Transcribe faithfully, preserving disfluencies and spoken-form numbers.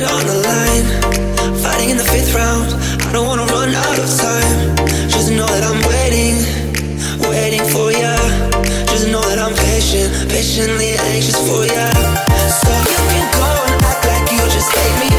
on the line, fighting in the fifth round. I don't wanna run out of time. Just know that I'm waiting, waiting for ya. Just know that I'm patient, patiently anxious for ya. So you can go and act like you just hate me.